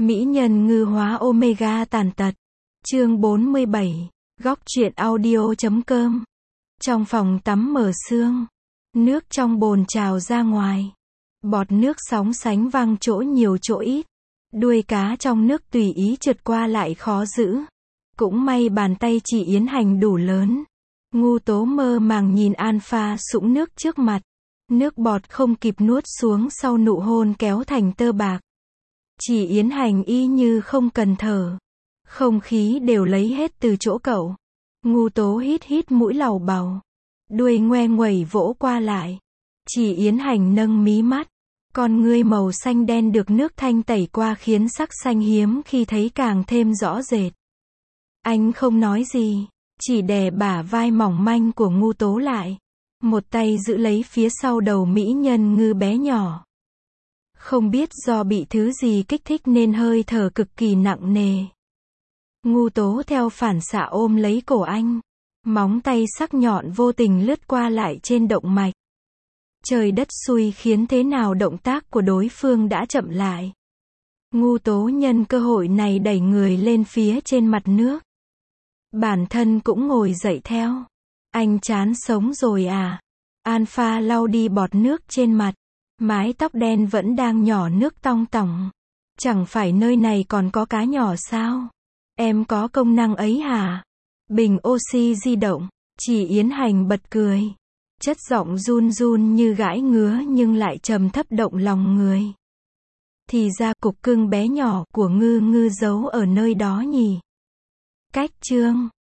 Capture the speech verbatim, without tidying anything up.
Mỹ nhân ngư hóa Omega tàn tật. Chương bốn mươi bảy. Góc truyện audio chấm com. Trong phòng tắm mở sương. Nước trong bồn trào ra ngoài. Bọt nước sóng sánh văng chỗ nhiều chỗ ít. Đuôi cá trong nước tùy ý trượt qua lại khó giữ. Cũng may bàn tay chị Yến Hành đủ lớn. Ngu Tố mơ màng nhìn Alpha sũng nước trước mặt. Nước bọt không kịp nuốt xuống sau nụ hôn kéo thành tơ bạc. Chị Yến Hành y như không cần thở. Không khí đều lấy hết từ chỗ cậu. Ngu Tố hít hít mũi lầu bầu. Đuôi ngoe nguẩy vỗ qua lại. Chị Yến Hành nâng mí mắt. Con ngươi màu xanh đen được nước thanh tẩy qua khiến sắc xanh hiếm khi thấy càng thêm rõ rệt. Anh không nói gì, chỉ đè bả vai mỏng manh của Ngu Tố lại. Một tay giữ lấy phía sau đầu mỹ nhân ngư bé nhỏ. Không biết do bị thứ gì kích thích nên hơi thở cực kỳ nặng nề. Ngu Tố theo phản xạ ôm lấy cổ anh. Móng tay sắc nhọn vô tình lướt qua lại trên động mạch. Trời đất xui khiến thế nào động tác của đối phương đã chậm lại. Ngu Tố nhân cơ hội này đẩy người lên phía trên mặt nước. Bản thân cũng ngồi dậy theo. Anh chán sống rồi à? Alpha lau đi bọt nước trên mặt. Mái tóc đen vẫn đang nhỏ nước tong tỏng. Chẳng phải nơi này còn có cá nhỏ sao? Em có công năng ấy hả? Bình oxy di động. Chị Yến Hành bật cười. Chất giọng run run như gãi ngứa nhưng lại trầm thấp động lòng người. Thì ra cục cưng bé nhỏ của ngư ngư giấu ở nơi đó nhỉ? Cách chương